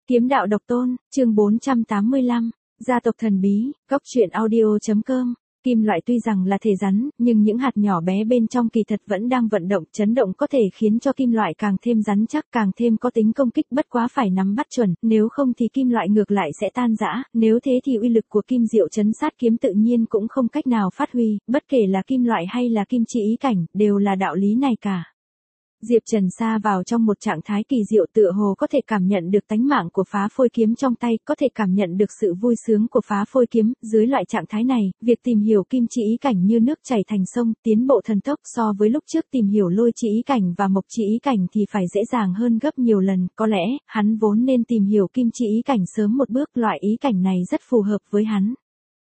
Kiếm đạo độc tôn, chương 485, gia tộc thần bí, góc truyện audio.com. Kim loại tuy rằng là thể rắn, nhưng những hạt nhỏ bé bên trong kỳ thật vẫn đang vận động, chấn động có thể khiến cho kim loại càng thêm rắn chắc, càng thêm có tính công kích, bất quá phải nắm bắt chuẩn, nếu không thì kim loại ngược lại sẽ tan rã, nếu thế thì uy lực của kim diệu trấn sát kiếm tự nhiên cũng không cách nào phát huy, bất kể là kim loại hay là kim chi ý cảnh, đều là đạo lý này cả. Diệp Trần sa vào trong một trạng thái kỳ diệu, tựa hồ có thể cảm nhận được tánh mạng của phá phôi kiếm trong tay, có thể cảm nhận được sự vui sướng của phá phôi kiếm, dưới loại trạng thái này, việc tìm hiểu kim chi ý cảnh như nước chảy thành sông, tiến bộ thần tốc so với lúc trước tìm hiểu lôi chi ý cảnh và mộc chi ý cảnh thì phải dễ dàng hơn gấp nhiều lần, có lẽ, hắn vốn nên tìm hiểu kim chi ý cảnh sớm một bước, loại ý cảnh này rất phù hợp với hắn.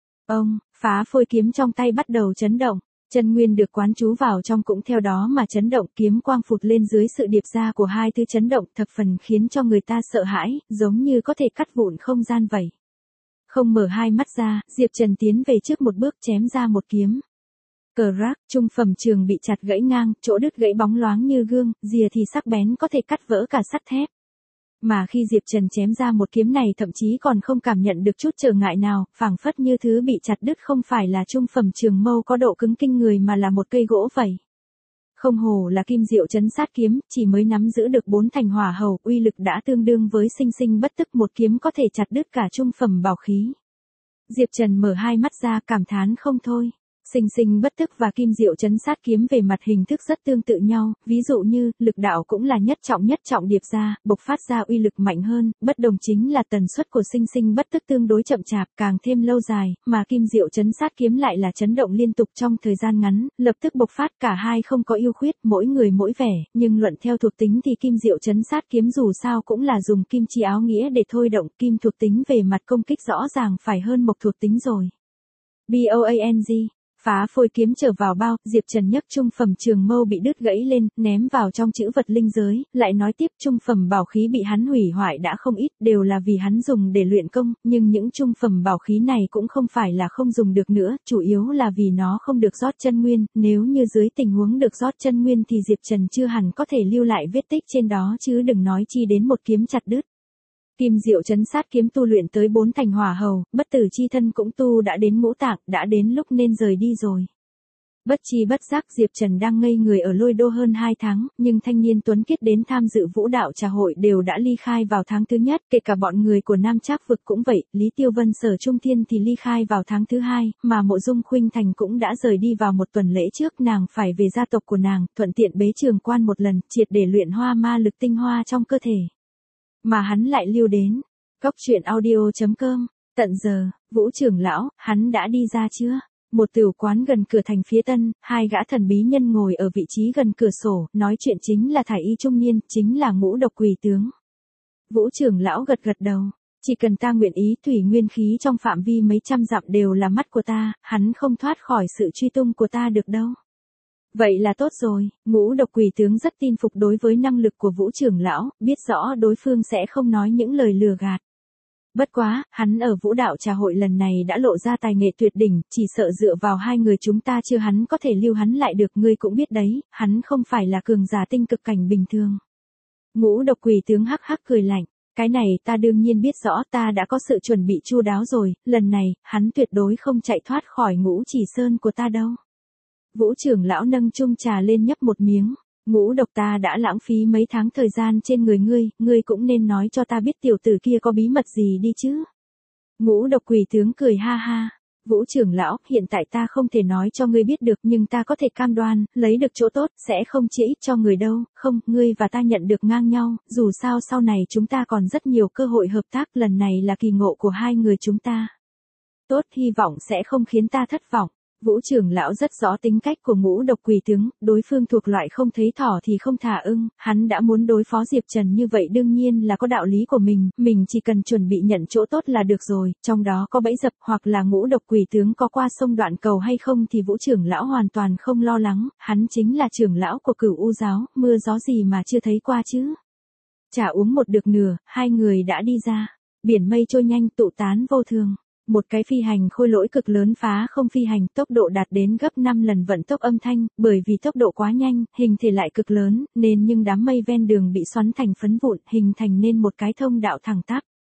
Phá phôi kiếm trong tay bắt đầu chấn động. Chân nguyên được quán trú vào trong cũng theo đó mà chấn động, kiếm quang phụt lên dưới sự điệp ra của hai thứ chấn động, thập phần khiến cho người ta sợ hãi, giống như có thể cắt vụn không gian vậy. Không mở hai mắt ra, Diệp Trần tiến về trước một bước chém ra một kiếm. Cờ rác, trung phẩm trường bị chặt gãy ngang, chỗ đứt gãy bóng loáng như gương, rìa thì sắc bén có thể cắt vỡ cả sắt thép. Mà khi Diệp Trần chém ra một kiếm này thậm chí còn không cảm nhận được chút trở ngại nào, phảng phất như thứ bị chặt đứt không phải là trung phẩm trường mâu có độ cứng kinh người mà là một cây gỗ vậy. Không hổ là kim diệu trấn sát kiếm, chỉ mới nắm giữ được 4 thành hỏa hầu, uy lực đã tương đương với sinh sinh bất tức, một kiếm có thể chặt đứt cả trung phẩm bảo khí. Diệp Trần mở hai mắt ra cảm thán không thôi. Sinh sinh bất tức và kim diệu trấn sát kiếm về mặt hình thức rất tương tự nhau, ví dụ như, lực đạo cũng là nhất trọng điệp ra, bộc phát ra uy lực mạnh hơn, bất đồng chính là tần suất của sinh sinh bất tức tương đối chậm chạp, càng thêm lâu dài, mà kim diệu trấn sát kiếm lại là chấn động liên tục trong thời gian ngắn, lập tức bộc phát, cả hai không có ưu khuyết, mỗi người mỗi vẻ, nhưng luận theo thuộc tính thì kim diệu trấn sát kiếm dù sao cũng là dùng kim chi áo nghĩa để thôi động, kim thuộc tính về mặt công kích rõ ràng phải hơn mộc thuộc tính rồi. BOANG. Phá phôi kiếm trở vào bao, Diệp Trần nhấc trung phẩm trường mâu bị đứt gãy lên, ném vào trong chữ vật linh giới, lại nói tiếp trung phẩm bảo khí bị hắn hủy hoại đã không ít, đều là vì hắn dùng để luyện công, nhưng những trung phẩm bảo khí này cũng không phải là không dùng được nữa, chủ yếu là vì nó không được rót chân nguyên, nếu như dưới tình huống được rót chân nguyên thì Diệp Trần chưa hẳn có thể lưu lại vết tích trên đó chứ đừng nói chi đến một kiếm chặt đứt. Kim diệu trấn sát kiếm tu luyện tới 4 thành hỏa hầu, bất tử chi thân cũng tu đã đến ngũ tạng, đã đến lúc nên rời đi rồi. Bất chi bất giác Diệp Trần đang ngây người ở Lôi Đô hơn 2 tháng, nhưng thanh niên tuấn kiết đến tham dự vũ đạo trà hội đều đã ly khai vào tháng thứ nhất, kể cả bọn người của Nam Trác vực cũng vậy, Lý Tiêu Vân Sở Trung Thiên thì ly khai vào tháng thứ hai, mà Mộ Dung Khuynh Thành cũng đã rời đi vào một tuần lễ trước, nàng phải về gia tộc của nàng, thuận tiện bế trường quan một lần, triệt để luyện hoa ma lực tinh hoa trong cơ thể. Mà hắn lại lưu đến. Góc truyện audio.com. Tận giờ, Vũ trưởng lão, hắn đã đi ra chưa? Một tửu quán gần cửa thành phía Tân, hai gã thần bí nhân ngồi ở vị trí gần cửa sổ, nói chuyện chính là thải y trung niên, chính là Ngũ Độc Quỷ tướng. Vũ trưởng lão gật gật đầu. Chỉ cần ta nguyện ý, thủy nguyên khí trong phạm vi mấy trăm dặm đều là mắt của ta, hắn không thoát khỏi sự truy tung của ta được đâu. Vậy là tốt rồi, Ngũ Độc Quỷ tướng rất tin phục đối với năng lực của Vũ trưởng lão, biết rõ đối phương sẽ không nói những lời lừa gạt. Bất quá, hắn ở vũ đạo trà hội lần này đã lộ ra tài nghệ tuyệt đỉnh, chỉ sợ dựa vào hai người chúng ta chưa hắn có thể lưu hắn lại được, ngươi cũng biết đấy, hắn không phải là cường giả tinh cực cảnh bình thường. Ngũ Độc Quỷ tướng hắc hắc cười lạnh, cái này ta đương nhiên biết rõ, ta đã có sự chuẩn bị chu đáo rồi, lần này, hắn tuyệt đối không chạy thoát khỏi Ngũ Chỉ Sơn của ta đâu. Vũ trưởng lão nâng chung trà lên nhấp một miếng, Ngũ Độc, ta đã lãng phí mấy tháng thời gian trên người ngươi cũng nên nói cho ta biết tiểu tử kia có bí mật gì đi chứ. Ngũ Độc Quỷ tướng cười ha ha, Vũ trưởng lão, hiện tại ta không thể nói cho ngươi biết được nhưng ta có thể cam đoan, lấy được chỗ tốt, sẽ không chỉ ít cho người đâu, không, ngươi và ta nhận được ngang nhau, dù sao sau này chúng ta còn rất nhiều cơ hội hợp tác, lần này là kỳ ngộ của hai người chúng ta. Tốt, hy vọng sẽ không khiến ta thất vọng. Vũ trưởng lão rất rõ tính cách của Ngũ Độc Quỷ tướng, đối phương thuộc loại không thấy thỏ thì không thả ưng, hắn đã muốn đối phó Diệp Trần như vậy đương nhiên là có đạo lý của mình chỉ cần chuẩn bị nhận chỗ tốt là được rồi, trong đó có bẫy dập hoặc là Ngũ Độc Quỷ tướng có qua sông Đoạn Cầu hay không thì Vũ trưởng lão hoàn toàn không lo lắng, hắn chính là trưởng lão của Cửu U giáo, mưa gió gì mà chưa thấy qua chứ. Trà uống một được nửa, hai người đã đi ra, biển mây trôi nhanh tụ tán vô thường. Một cái phi hành khôi lỗi cực lớn phá không phi hành, tốc độ đạt đến gấp 5 lần vận tốc âm thanh, bởi vì tốc độ quá nhanh, hình thể lại cực lớn, nên nhưng đám mây ven đường bị xoắn thành phấn vụn, hình thành nên một cái thông đạo thẳng tắp.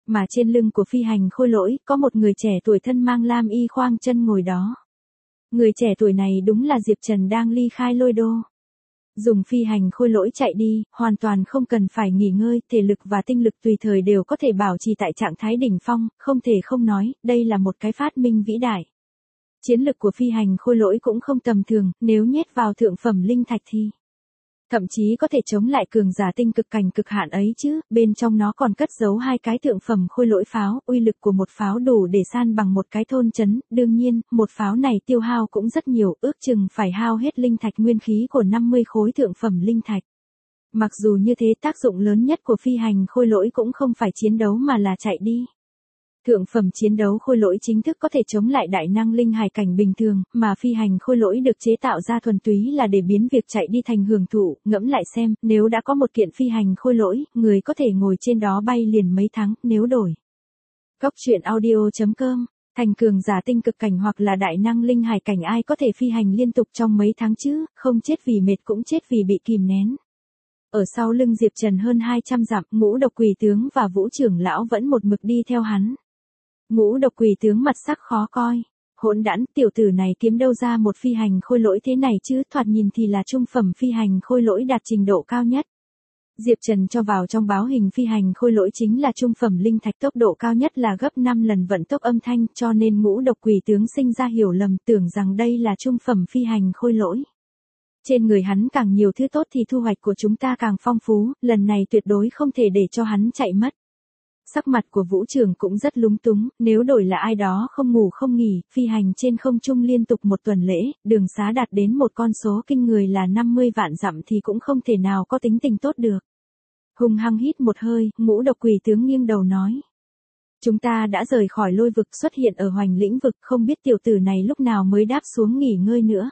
Mà trên lưng của phi hành khôi lỗi, có một người trẻ tuổi thân mang lam y khoang chân ngồi đó. Người trẻ tuổi này đúng là Diệp Trần đang ly khai Lôi Đô. Dùng phi hành khôi lỗi chạy đi, hoàn toàn không cần phải nghỉ ngơi, thể lực và tinh lực tùy thời đều có thể bảo trì tại trạng thái đỉnh phong, không thể không nói, đây là một cái phát minh vĩ đại. Chiến lực của phi hành khôi lỗi cũng không tầm thường, nếu nhét vào thượng phẩm linh thạch thì thậm chí có thể chống lại cường giả tinh cực cảnh cực hạn ấy chứ, bên trong nó còn cất giấu 2 cái thượng phẩm khôi lỗi pháo, uy lực của một pháo đủ để san bằng một cái thôn trấn, đương nhiên, một pháo này tiêu hao cũng rất nhiều, ước chừng phải hao hết linh thạch nguyên khí của 50 khối thượng phẩm linh thạch. Mặc dù như thế tác dụng lớn nhất của phi hành khôi lỗi cũng không phải chiến đấu mà là chạy đi. Thượng phẩm chiến đấu khôi lỗi chính thức có thể chống lại đại năng linh hải cảnh bình thường, mà phi hành khôi lỗi được chế tạo ra thuần túy là để biến việc chạy đi thành hưởng thụ, ngẫm lại xem, nếu đã có một kiện phi hành khôi lỗi, người có thể ngồi trên đó bay liền mấy tháng, nếu đổi. Góc truyện audio.com, thành cường giả tinh cực cảnh hoặc là đại năng linh hải cảnh ai có thể phi hành liên tục trong mấy tháng chứ, không chết vì mệt cũng chết vì bị kìm nén. Ở sau lưng Diệp Trần hơn 200 dặm, Ngũ Độc Quỷ Tướng và Vũ Trưởng Lão vẫn một mực đi theo hắn. Ngũ Độc Quỷ Tướng mặt sắc khó coi. Hỗn đản, tiểu tử này kiếm đâu ra một phi hành khôi lỗi thế này chứ, thoạt nhìn thì là trung phẩm phi hành khôi lỗi đạt trình độ cao nhất. Diệp Trần cho vào trong báo hình phi hành khôi lỗi chính là trung phẩm linh thạch, tốc độ cao nhất là gấp 5 lần vận tốc âm thanh, cho nên Ngũ Độc Quỷ Tướng sinh ra hiểu lầm, tưởng rằng đây là trung phẩm phi hành khôi lỗi. Trên người hắn càng nhiều thứ tốt thì thu hoạch của chúng ta càng phong phú, lần này tuyệt đối không thể để cho hắn chạy mất. Sắc mặt của Vũ Trường cũng rất lúng túng, nếu đổi là ai đó không ngủ không nghỉ, phi hành trên không trung liên tục một tuần lễ, đường xá đạt đến một con số kinh người là 50 vạn dặm thì cũng không thể nào có tính tình tốt được. Hùng hăng hít một hơi, Ngũ Độc Quỷ Tướng nghiêng đầu nói. Chúng ta đã rời khỏi Lôi vực xuất hiện ở Hoành Lĩnh vực, không biết tiểu tử này lúc nào mới đáp xuống nghỉ ngơi nữa.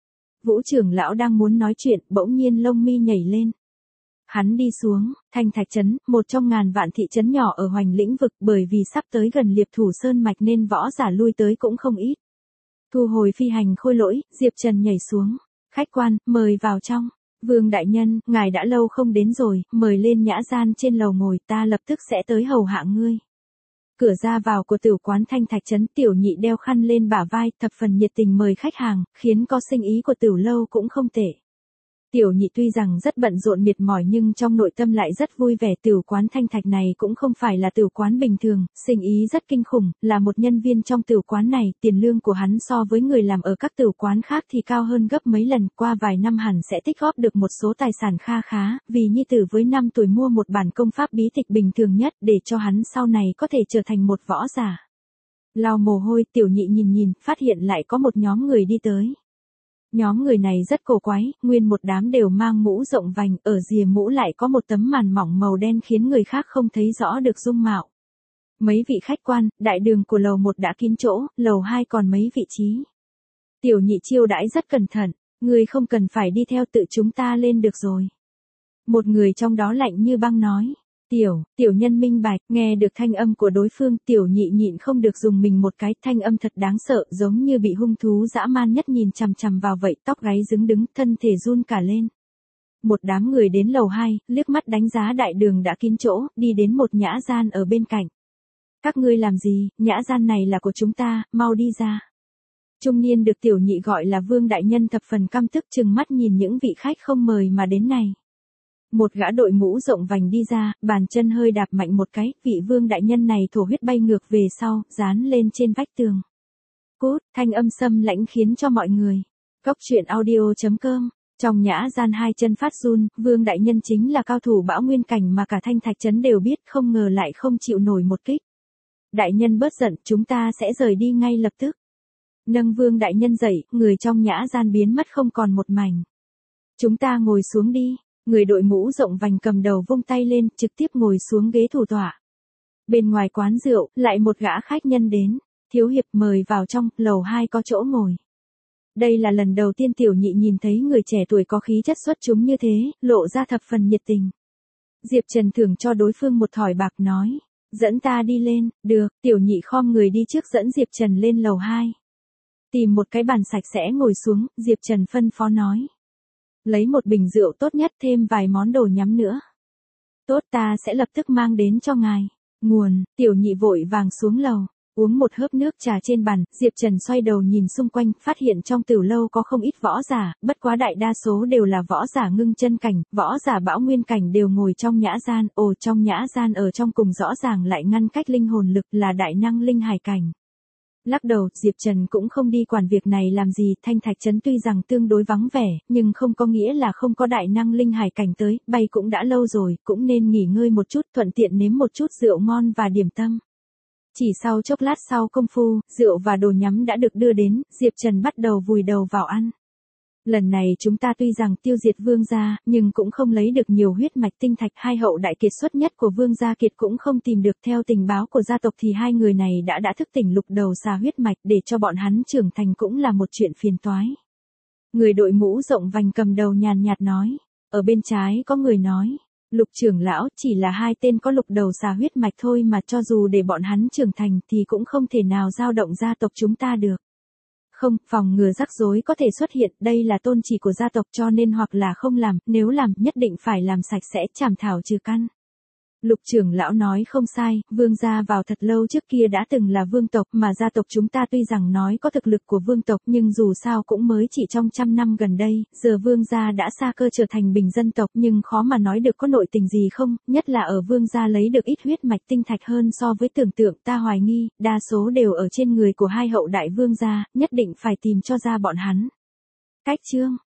Vũ Trưởng Lão đang muốn nói chuyện, bỗng nhiên lông mi nhảy lên. Hắn đi xuống, Thanh Thạch Trấn, một trong ngàn vạn thị trấn nhỏ ở Hoành Lĩnh vực, bởi vì sắp tới gần Liệp Thủ Sơn mạch nên võ giả lui tới cũng không ít. Thu hồi phi hành khôi lỗi, Diệp Trần nhảy xuống. Khách quan, mời vào trong. Vương đại nhân, ngài đã lâu không đến rồi, mời lên nhã gian trên lầu ngồi, ta lập tức sẽ tới hầu hạ ngươi. Cửa ra vào của tiểu quán Thanh Thạch Trấn, Tiểu Nhị đeo khăn lên bả vai, thập phần nhiệt tình mời khách hàng, khiến có sinh ý của tiểu lâu cũng không tệ. Tiểu Nhị tuy rằng rất bận rộn mệt mỏi nhưng trong nội tâm lại rất vui vẻ. Tiểu quán Thanh Thạch này cũng không phải là tiểu quán bình thường, sinh ý rất kinh khủng, là một nhân viên trong tiểu quán này, tiền lương của hắn so với người làm ở các tiểu quán khác thì cao hơn gấp mấy lần, qua vài năm hẳn sẽ tích góp được một số tài sản kha khá, vì nhi tử với 5 tuổi mua một bản công pháp bí tịch bình thường nhất để cho hắn sau này có thể trở thành một võ giả. Lau mồ hôi, Tiểu Nhị nhìn, phát hiện lại có một nhóm người đi tới. Nhóm người này rất cổ quái, nguyên một đám đều mang mũ rộng vành, ở rìa mũ lại có một tấm màn mỏng màu đen khiến người khác không thấy rõ được dung mạo. Mấy vị khách quan, đại đường của lầu 1 đã kín chỗ, lầu 2 còn mấy vị trí. Tiểu Nhị chiêu đãi rất cẩn thận, người không cần phải đi theo, tự chúng ta lên được rồi. Một người trong đó lạnh như băng nói. Tiểu nhân minh bạch, nghe được thanh âm của đối phương, Tiểu Nhị nhịn không được dùng mình một cái, thanh âm thật đáng sợ, giống như bị hung thú dã man nhất nhìn chằm chằm vào vậy, tóc gáy dựng đứng, thân thể run cả lên. Một đám người đến lầu 2, liếc mắt đánh giá đại đường đã kín chỗ, đi đến một nhã gian ở bên cạnh. Các ngươi làm gì, nhã gian này là của chúng ta, mau đi ra. Trung niên được Tiểu Nhị gọi là Vương đại nhân thập phần căm tức, trừng mắt nhìn những vị khách không mời mà đến này. Một gã đội mũ rộng vành đi ra, bàn chân hơi đạp mạnh một cái, vị Vương đại nhân này thổ huyết bay ngược về sau, dán lên trên vách tường. Cút, thanh âm xâm lãnh khiến cho mọi người. Góc truyện audio.com, trong nhã gian hai chân phát run, Vương đại nhân chính là cao thủ bão nguyên cảnh mà cả Thanh Thạch Trấn đều biết, không ngờ lại không chịu nổi một kích. Đại nhân bớt giận, chúng ta sẽ rời đi ngay lập tức. Nâng Vương đại nhân dậy, người trong nhã gian biến mất không còn một mảnh. Chúng ta ngồi xuống đi. Người đội mũ rộng vành cầm đầu vung tay lên, trực tiếp ngồi xuống ghế thủ tọa. Bên ngoài quán rượu, lại một gã khách nhân đến. Thiếu hiệp mời vào trong, lầu 2 có chỗ ngồi. Đây là lần đầu tiên Tiểu Nhị nhìn thấy người trẻ tuổi có khí chất xuất chúng như thế, lộ ra thập phần nhiệt tình. Diệp Trần thưởng cho đối phương một thỏi bạc nói. Dẫn ta đi lên, được, Tiểu Nhị khom người đi trước dẫn Diệp Trần lên lầu 2. Tìm một cái bàn sạch sẽ ngồi xuống, Diệp Trần phân phó nói. Lấy một bình rượu tốt nhất, thêm vài món đồ nhắm nữa. Tốt, ta sẽ lập tức mang đến cho ngài. Nguồn, Tiểu Nhị vội vàng xuống lầu, uống một hớp nước trà trên bàn, Diệp Trần xoay đầu nhìn xung quanh, phát hiện trong Tửu lâu có không ít võ giả, bất quá đại đa số đều là võ giả ngưng chân cảnh, võ giả bão nguyên cảnh đều ngồi trong nhã gian, trong nhã gian ở trong cùng rõ ràng lại ngăn cách linh hồn lực là đại năng linh hải cảnh. Lắc đầu, Diệp Trần cũng không đi quản việc này làm gì, Thanh Thạch Trấn tuy rằng tương đối vắng vẻ, nhưng không có nghĩa là không có đại năng linh hải cảnh tới, bay cũng đã lâu rồi, cũng nên nghỉ ngơi một chút, thuận tiện nếm một chút rượu ngon và điểm tâm. Chỉ sau chốc lát sau công phu, rượu và đồ nhắm đã được đưa đến, Diệp Trần bắt đầu vùi đầu vào ăn. Lần này chúng ta tuy rằng tiêu diệt Vương gia, nhưng cũng không lấy được nhiều huyết mạch tinh thạch, hai hậu đại kiệt xuất nhất của Vương gia kiệt cũng không tìm được. Theo tình báo của gia tộc thì hai người này đã thức tỉnh lục đầu xà huyết mạch, để cho bọn hắn trưởng thành cũng là một chuyện phiền toái. Người đội mũ rộng vành cầm đầu nhàn nhạt nói, ở bên trái có người nói, Lục trưởng lão, chỉ là hai tên có lục đầu xà huyết mạch thôi mà, cho dù để bọn hắn trưởng thành thì cũng không thể nào dao động gia tộc chúng ta được. Không, phòng ngừa rắc rối có thể xuất hiện, đây là tôn chỉ của gia tộc, cho nên hoặc là không làm, nếu làm nhất định phải làm sạch sẽ, chảm thảo trừ căn. Lục trưởng lão nói không sai, Vương gia vào thật lâu trước kia đã từng là vương tộc, mà gia tộc chúng ta tuy rằng nói có thực lực của vương tộc nhưng dù sao cũng mới chỉ trong 100 năm gần đây, giờ Vương gia đã xa cơ trở thành bình dân tộc, nhưng khó mà nói được có nội tình gì không, nhất là ở Vương gia lấy được ít huyết mạch tinh thạch hơn so với tưởng tượng, ta hoài nghi, đa số đều ở trên người của hai hậu đại Vương gia, nhất định phải tìm cho ra bọn hắn. Cách chương